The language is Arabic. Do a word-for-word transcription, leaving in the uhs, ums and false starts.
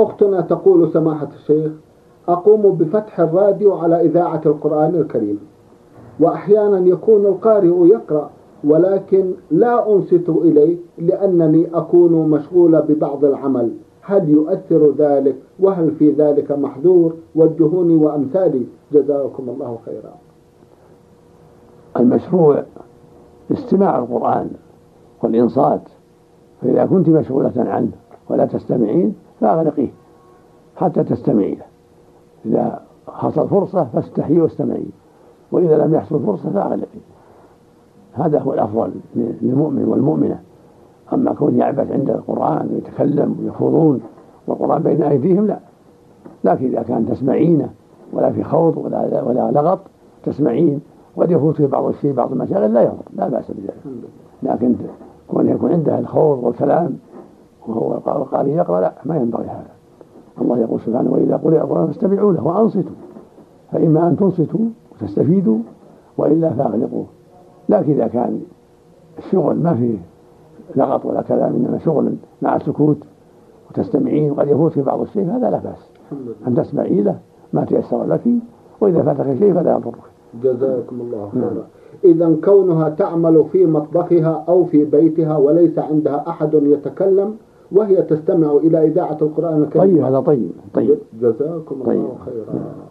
أختنا تقول: سماحة الشيخ، أقوم بفتح الراديو على إذاعة القرآن الكريم، وأحيانا يكون القارئ يقرأ ولكن لا أنصت إليه لأنني أكون مشغولة ببعض العمل، هل يؤثر ذلك؟ وهل في ذلك محذور؟ وجهوني وأمثالي، جزاكم الله خيرا. المشروع استماع القرآن والإنصات، فإذا كنت مشغولة عنه ولا تستمعين فأغلقيه حتى تستمعي له. إذا حصل فرصة فاستحيي واستمعي، وإذا لم يحصل فرصة فأغلقي. هذا هو الأفضل للمؤمن والمؤمنة. أما كون يعبث عند القرآن ويتكلم ويخوضون والقرآن بين أيديهم لا. لكن إذا كان تسمعين ولا في خوض ولا, ولا لغط تسمعين، وقد يفوت في بعض الشيء بعض المشاغل لا يضر، لا بأس بذلك. لكن كون يكون عنده الخوض والكلام وهو القارئ يقرأ لا، ما ينبغي هذا. الله يقول سبحانه: وإذا قرئ القرآن فاستمعوا له وأنصتوا، فإما أن تنصتوا وتستفيدوا وإلا فأغلقوه. لكن إذا كان الشغل ما فيه لغط ولا كلام، إنما شغل مع السكوت وتستمعين وقد يفوت في بعض الشيء، هذا لا بأس أن تسمعي له ما تيسر لك، وإذا فاتك شيء فلا يضرك. جزاكم الله خيرا. إذا كونها تعمل في مطبخها أو في بيتها وليس عندها أحد يتكلم وهي تستمع إلى إذاعة القرآن الكريم، طيب، هذا طيب طيب. جزاكم طيب. الله خيرا.